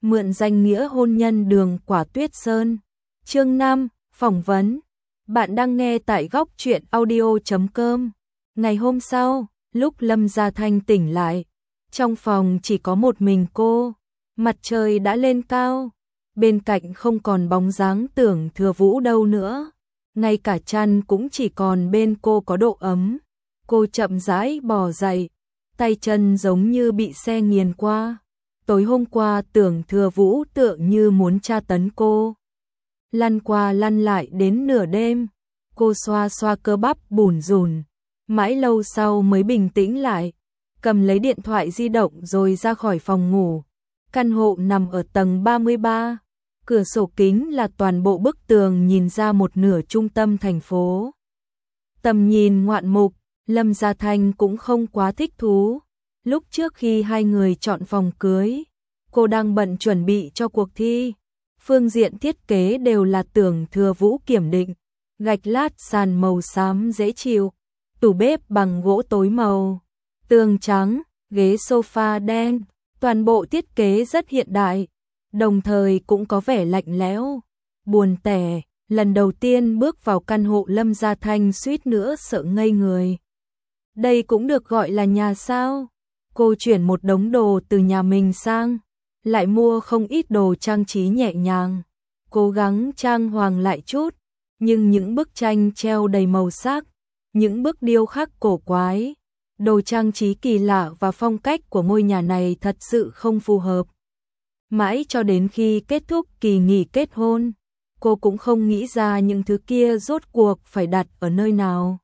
mượn danh nghĩa hôn nhân Đường Quả Tuyết Sơn. Chương 5, phỏng vấn. Bạn đang nghe tại góc truyện audio.com. Ngày hôm sau, lúc Lâm Gia Thanh tỉnh lại, trong phòng chỉ có một mình cô. Mặt trời đã lên cao, bên cạnh không còn bóng dáng Tưởng Thừa Vũ đâu nữa. Ngay cả chăn cũng chỉ còn bên cô có độ ấm. Cô chậm rãi bò dậy, tay chân giống như bị xe nghiền qua. Tối hôm qua Tưởng Thừa Vũ tựa như muốn tra tấn cô. Lăn qua lăn lại đến nửa đêm, cô xoa xoa cơ bắp bủn rủn, mãi lâu sau mới bình tĩnh lại, cầm lấy điện thoại di động rồi ra khỏi phòng ngủ. Căn hộ nằm ở tầng 33, cửa sổ kính là toàn bộ bức tường nhìn ra một nửa trung tâm thành phố. Tầm nhìn ngoạn mục, Lâm Gia Thanh cũng không quá thích thú. Lúc trước khi hai người chọn phòng cưới, cô đang bận chuẩn bị cho cuộc thi. Phương diện thiết kế đều là Tưởng Thừa Vũ kiểm định, gạch lát sàn màu xám dễ chịu, tủ bếp bằng gỗ tối màu, tường trắng, ghế sofa đen, toàn bộ thiết kế rất hiện đại, đồng thời cũng có vẻ lạnh lẽo, buồn tẻ. Lần đầu tiên bước vào căn hộ Lâm Gia Thanh suýt nữa sợ ngây người. Đây cũng được gọi là nhà sao? Cô chuyển một đống đồ từ nhà mình sang, lại mua không ít đồ trang trí nhẹ nhàng, cố gắng trang hoàng lại chút, nhưng những bức tranh treo đầy màu sắc, những bức điêu khắc cổ quái, đồ trang trí kỳ lạ và phong cách của ngôi nhà này thật sự không phù hợp. Mãi cho đến khi kết thúc kỳ nghỉ kết hôn, cô cũng không nghĩ ra những thứ kia rốt cuộc phải đặt ở nơi nào.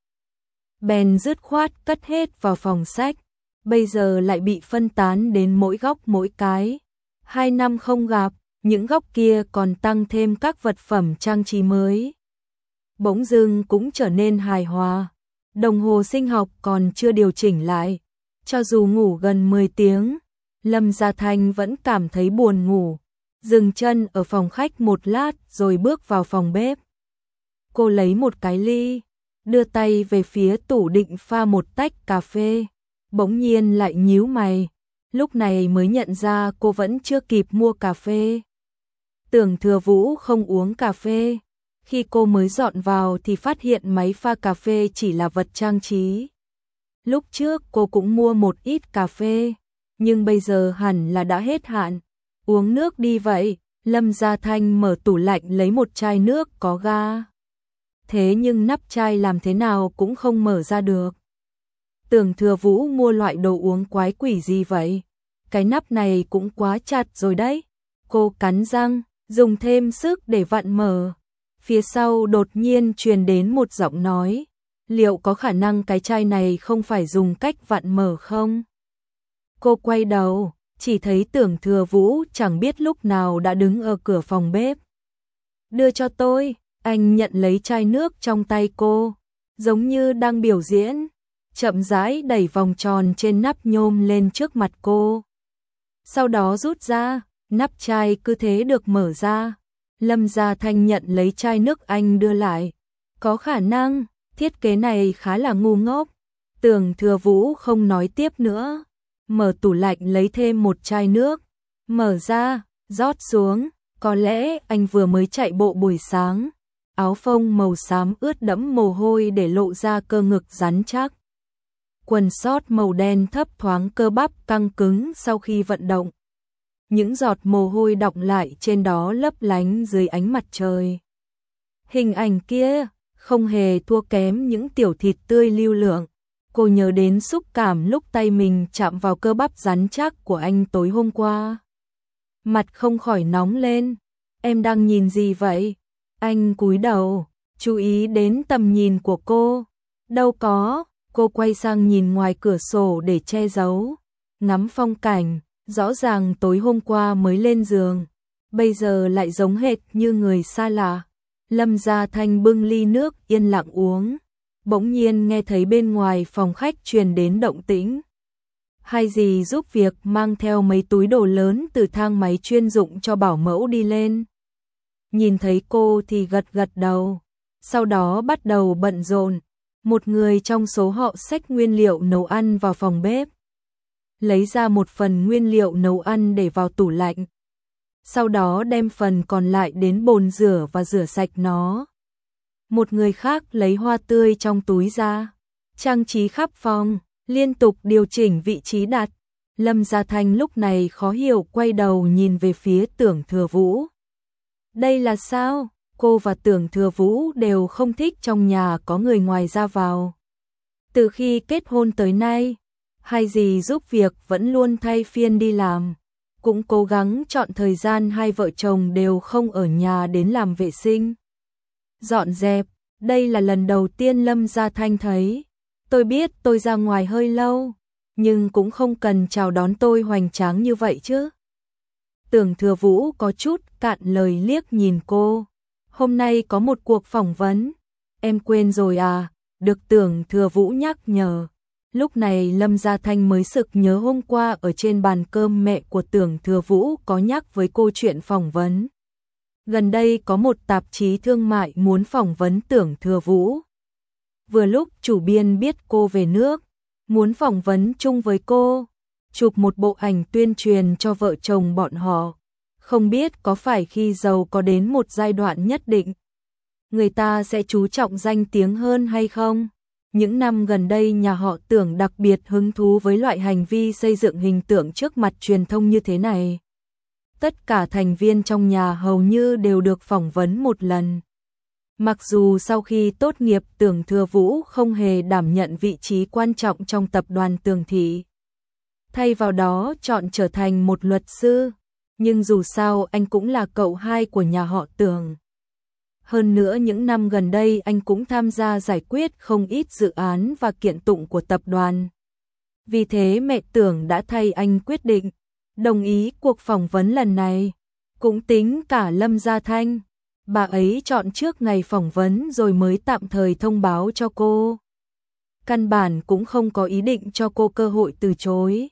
Bèn dứt khoát cất hết vào phòng sách, bây giờ lại bị phân tán đến mỗi góc mỗi cái. 2 năm không gặp, những góc kia còn tăng thêm các vật phẩm trang trí mới. Bỗng dưng cũng trở nên hài hòa. Đồng hồ sinh học còn chưa điều chỉnh lại. Cho dù ngủ gần 10 tiếng, Lâm Gia Thanh vẫn cảm thấy buồn ngủ. Dừng chân ở phòng khách một lát rồi bước vào phòng bếp. Cô lấy một cái ly, đưa tay về phía tủ định pha một tách cà phê. Bỗng nhiên lại nhíu mày. Lúc này mới nhận ra cô vẫn chưa kịp mua cà phê. Tưởng Thừa Vũ không uống cà phê. Khi cô mới dọn vào thì phát hiện máy pha cà phê chỉ là vật trang trí. Lúc trước cô cũng mua một ít cà phê, nhưng bây giờ hẳn là đã hết hạn. Uống nước đi vậy. Lâm Gia Thanh mở tủ lạnh lấy một chai nước có ga. Thế nhưng nắp chai làm thế nào cũng không mở ra được. Tưởng Thừa Vũ mua loại đồ uống quái quỷ gì vậy? Cái nắp này cũng quá chặt rồi đấy. Cô cắn răng, dùng thêm sức để vặn mở. Phía sau đột nhiên truyền đến một giọng nói. Liệu có khả năng cái chai này không phải dùng cách vặn mở không? Cô quay đầu, chỉ thấy Tưởng Thừa Vũ chẳng biết lúc nào đã đứng ở cửa phòng bếp. Đưa cho tôi, anh nhận lấy chai nước trong tay cô, giống như đang biểu diễn. Chậm rãi đẩy vòng tròn trên nắp nhôm lên trước mặt cô. Sau đó rút ra, nắp chai cứ thế được mở ra. Lâm Gia Thanh nhận lấy chai nước anh đưa lại. Có khả năng, thiết kế này khá là ngu ngốc. Tưởng Thừa Vũ không nói tiếp nữa. Mở tủ lạnh lấy thêm một chai nước. Mở ra, rót xuống. Có lẽ anh vừa mới chạy bộ buổi sáng. Áo phông màu xám ướt đẫm mồ hôi để lộ ra cơ ngực rắn chắc. Quần sót màu đen thấp thoáng cơ bắp căng cứng sau khi vận động. Những giọt mồ hôi đọng lại trên đó lấp lánh dưới ánh mặt trời. Hình ảnh kia không hề thua kém những tiểu thịt tươi lưu lượng. Cô nhớ đến xúc cảm lúc tay mình chạm vào cơ bắp rắn chắc của anh tối hôm qua. Mặt không khỏi nóng lên. Em đang nhìn gì vậy? Anh cúi đầu, chú ý đến tầm nhìn của cô. Đâu có. Cô quay sang nhìn ngoài cửa sổ để che giấu, ngắm phong cảnh, rõ ràng tối hôm qua mới lên giường, bây giờ lại giống hệt như người xa lạ. Lâm Gia Thanh bưng ly nước yên lặng uống, bỗng nhiên nghe thấy bên ngoài phòng khách truyền đến động tĩnh. Hai dì giúp việc mang theo mấy túi đồ lớn từ thang máy chuyên dụng cho bảo mẫu đi lên. Nhìn thấy cô thì gật gật đầu, sau đó bắt đầu bận rộn. Một người trong số họ xách nguyên liệu nấu ăn vào phòng bếp, lấy ra một phần nguyên liệu nấu ăn để vào tủ lạnh. sau đó đem phần còn lại đến bồn rửa và rửa sạch nó. Một người khác lấy hoa tươi trong túi ra, trang trí khắp phòng, liên tục điều chỉnh vị trí đặt. Lâm Gia Thanh lúc này khó hiểu quay đầu nhìn về phía Tưởng Thừa Vũ. Đây là sao? Cô và Tưởng Thừa Vũ đều không thích trong nhà có người ngoài ra vào. Từ khi kết hôn tới nay, hai dì giúp việc vẫn luôn thay phiên đi làm, cũng cố gắng chọn thời gian hai vợ chồng đều không ở nhà đến làm vệ sinh, dọn dẹp. Đây là lần đầu tiên Lâm Gia Thanh thấy. Tôi biết tôi ra ngoài hơi lâu, nhưng cũng không cần chào đón tôi hoành tráng như vậy chứ. Tưởng Thừa Vũ có chút cạn lời liếc nhìn cô. Hôm nay có một cuộc phỏng vấn. Em quên rồi à? Được Tưởng Thừa Vũ nhắc nhở. Lúc này Lâm Gia Thanh mới sực nhớ hôm qua ở trên bàn cơm mẹ của Tưởng Thừa Vũ có nhắc với cô chuyện phỏng vấn. Gần đây có một tạp chí thương mại muốn phỏng vấn Tưởng Thừa Vũ. Vừa lúc chủ biên biết cô về nước, muốn phỏng vấn chung với cô, chụp một bộ ảnh tuyên truyền cho vợ chồng bọn họ. Không biết có phải khi giàu có đến một giai đoạn nhất định, người ta sẽ chú trọng danh tiếng hơn hay không? Những năm gần đây nhà họ Tưởng đặc biệt hứng thú với loại hành vi xây dựng hình tượng trước mặt truyền thông như thế này. Tất cả thành viên trong nhà hầu như đều được phỏng vấn một lần. Mặc dù sau khi tốt nghiệp Tưởng Thừa Vũ không hề đảm nhận vị trí quan trọng trong tập đoàn Tưởng Thị, thay vào đó chọn trở thành một luật sư, nhưng dù sao anh cũng là cậu hai của nhà họ Tưởng. Hơn nữa những năm gần đây anh cũng tham gia giải quyết không ít dự án và kiện tụng của tập đoàn. Vì thế mẹ Tưởng đã thay anh quyết định, đồng ý cuộc phỏng vấn lần này. Cũng tính cả Lâm Gia Thanh, bà ấy chọn trước ngày phỏng vấn rồi mới tạm thời thông báo cho cô. Căn bản cũng không có ý định cho cô cơ hội từ chối.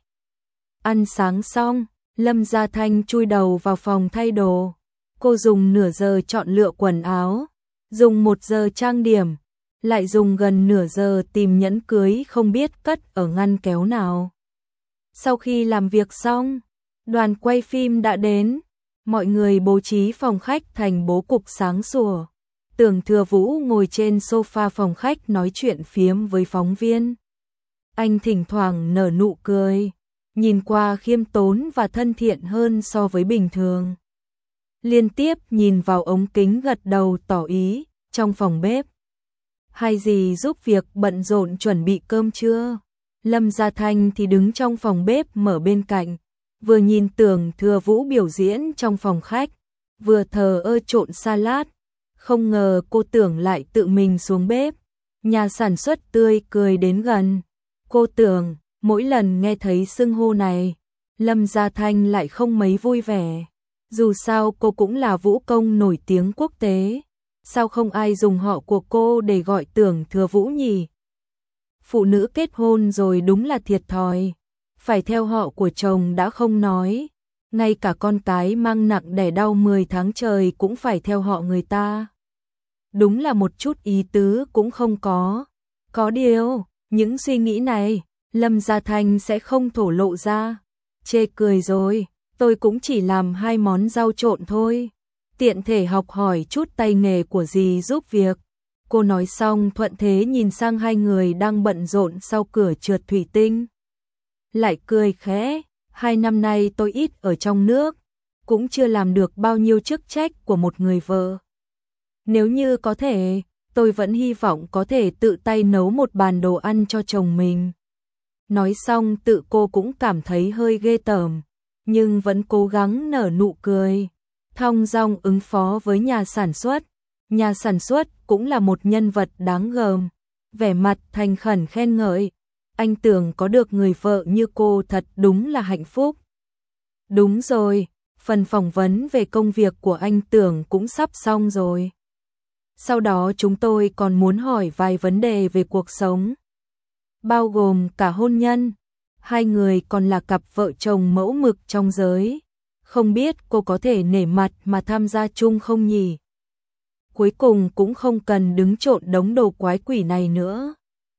Ăn sáng xong, Lâm Gia Thanh chui đầu vào phòng thay đồ. Cô dùng nửa giờ chọn lựa quần áo, dùng 1 giờ trang điểm, lại dùng gần nửa giờ tìm nhẫn cưới không biết cất ở ngăn kéo nào. Sau khi làm việc xong, đoàn quay phim đã đến. Mọi người bố trí phòng khách thành bố cục sáng sủa. Tưởng Thừa Vũ ngồi trên sofa phòng khách nói chuyện phiếm với phóng viên. Anh thỉnh thoảng nở nụ cười, nhìn qua khiêm tốn và thân thiện hơn so với bình thường. Liên tiếp nhìn vào ống kính gật đầu tỏ ý. Trong phòng bếp, hai dì giúp việc bận rộn chuẩn bị cơm trưa. Lâm Gia Thanh thì đứng trong phòng bếp mở bên cạnh, vừa nhìn Tưởng Thừa Vũ biểu diễn trong phòng khách, vừa thờ ơ trộn salad. Không ngờ cô Tưởng lại tự mình xuống bếp. Nhà sản xuất tươi cười đến gần. Cô Tưởng, mỗi lần nghe thấy xưng hô này, Lâm Gia Thanh lại không mấy vui vẻ. Dù sao cô cũng là vũ công nổi tiếng quốc tế, sao không ai dùng họ của cô để gọi Tưởng Thừa Vũ nhỉ? Phụ nữ kết hôn rồi đúng là thiệt thòi, phải theo họ của chồng đã không nói, ngay cả con cái mang nặng đẻ đau 10 tháng trời cũng phải theo họ người ta. Đúng là một chút ý tứ cũng không có. Có điều, những suy nghĩ này, Lâm Gia Thanh sẽ không thổ lộ ra. Chê cười rồi, tôi cũng chỉ làm 2 món rau trộn thôi. Tiện thể học hỏi chút tay nghề của dì giúp việc. Cô nói xong thuận thế nhìn sang hai người đang bận rộn sau cửa trượt thủy tinh. Lại cười khẽ, 2 năm nay tôi ít ở trong nước, cũng chưa làm được bao nhiêu chức trách của một người vợ. Nếu như có thể, tôi vẫn hy vọng có thể tự tay nấu một bàn đồ ăn cho chồng mình. Nói xong tự cô cũng cảm thấy hơi ghê tởm, nhưng vẫn cố gắng nở nụ cười, thong dong ứng phó với nhà sản xuất. Nhà sản xuất cũng là một nhân vật đáng gờm, vẻ mặt thành khẩn khen ngợi. Anh Tưởng có được người vợ như cô thật đúng là hạnh phúc. Đúng rồi, phần phỏng vấn về công việc của anh Tưởng cũng sắp xong rồi. Sau đó chúng tôi còn muốn hỏi vài vấn đề về cuộc sống, bao gồm cả hôn nhân. Hai người còn là cặp vợ chồng mẫu mực trong giới. Không biết cô có thể nể mặt mà tham gia chung không nhỉ? Cuối cùng cũng không cần đứng trộn đống đồ quái quỷ này nữa.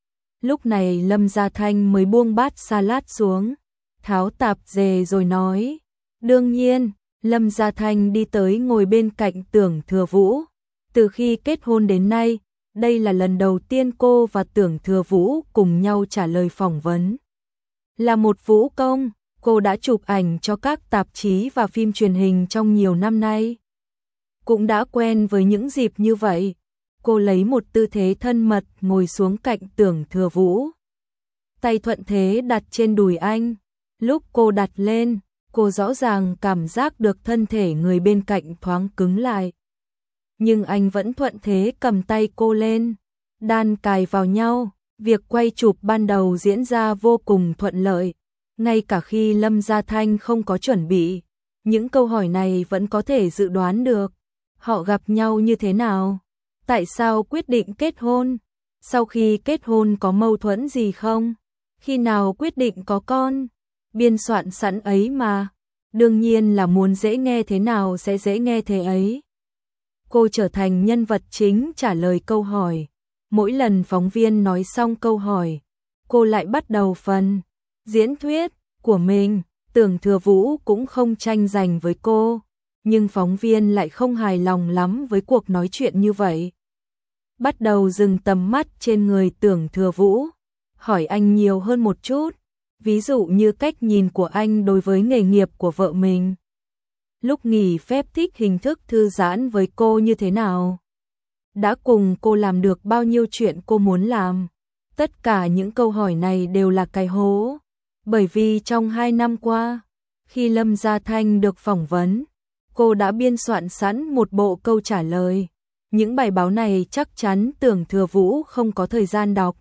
Lúc này Lâm Gia Thanh mới buông bát salad xuống, tháo tạp dề rồi nói, đương nhiên, Lâm Gia Thanh đi tới ngồi bên cạnh Tưởng Thừa Vũ. Từ khi kết hôn đến nay, đây là lần đầu tiên cô và Tưởng Thừa Vũ cùng nhau trả lời phỏng vấn. Là một vũ công, cô đã chụp ảnh cho các tạp chí và phim truyền hình trong nhiều năm nay. Cũng đã quen với những dịp như vậy. Cô lấy một tư thế thân mật ngồi xuống cạnh Tưởng Thừa Vũ. Tay thuận thế đặt trên đùi anh. Lúc cô đặt lên, cô rõ ràng cảm giác được thân thể người bên cạnh thoáng cứng lại. Nhưng anh vẫn thuận thế cầm tay cô lên, đan cài vào nhau. Việc quay chụp ban đầu diễn ra vô cùng thuận lợi. Ngay cả khi Lâm Gia Thanh không có chuẩn bị, những câu hỏi này vẫn có thể dự đoán được. Họ gặp nhau như thế nào? Tại sao quyết định kết hôn? Sau khi kết hôn có mâu thuẫn gì không? Khi nào quyết định có con? Biên soạn sẵn ấy mà. Đương nhiên là muốn dễ nghe thế nào sẽ dễ nghe thế ấy. Cô trở thành nhân vật chính trả lời câu hỏi. Mỗi lần phóng viên nói xong câu hỏi, cô lại bắt đầu phần diễn thuyết của mình. Tưởng Thừa Vũ cũng không tranh giành với cô, nhưng phóng viên lại không hài lòng lắm với cuộc nói chuyện như vậy. Bắt đầu dừng tầm mắt trên người Tưởng Thừa Vũ, hỏi anh nhiều hơn một chút, ví dụ như cách nhìn của anh đối với nghề nghiệp của vợ mình. Lúc nghỉ phép thích hình thức thư giãn với cô như thế nào? Đã cùng cô làm được bao nhiêu chuyện cô muốn làm? Tất cả những câu hỏi này đều là cái hố. Bởi vì trong 2 năm qua, khi Lâm Gia Thanh được phỏng vấn, cô đã biên soạn sẵn một bộ câu trả lời. Những bài báo này chắc chắn Tưởng Thừa Vũ không có thời gian đọc,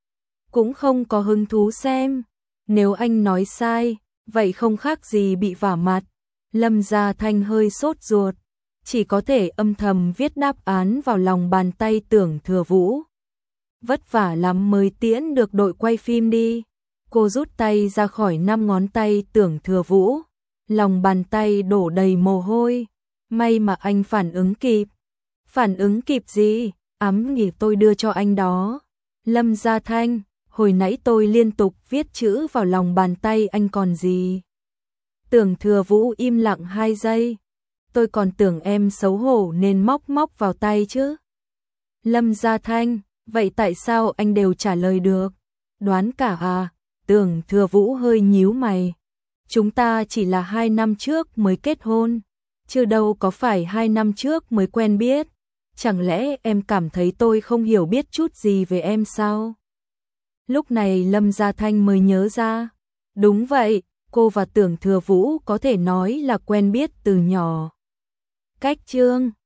cũng không có hứng thú xem. Nếu anh nói sai, vậy không khác gì bị vả mặt. Lâm Gia Thanh hơi sốt ruột, chỉ có thể âm thầm viết đáp án vào lòng bàn tay Tưởng Thừa Vũ. Vất vả lắm mới tiễn được đội quay phim đi. Cô rút tay ra khỏi 5 ngón tay Tưởng Thừa Vũ, lòng bàn tay đổ đầy mồ hôi. May mà anh phản ứng kịp. Phản ứng kịp gì? Ấm nghỉ tôi đưa cho anh đó. Lâm Gia Thanh, hồi nãy tôi liên tục viết chữ vào lòng bàn tay anh còn gì? Tưởng Thừa Vũ im lặng 2 giây. Tôi còn tưởng em xấu hổ nên móc vào tay chứ. Lâm Gia Thanh, vậy tại sao anh đều trả lời được? Đoán cả à? Tưởng Thừa Vũ hơi nhíu mày. Chúng ta chỉ là 2 năm trước mới kết hôn, chứ đâu có phải 2 năm trước mới quen biết. Chẳng lẽ em cảm thấy tôi không hiểu biết chút gì về em sao? Lúc này Lâm Gia Thanh mới nhớ ra. Đúng vậy, cô và Tưởng Thừa Vũ có thể nói là quen biết từ nhỏ. Cách chương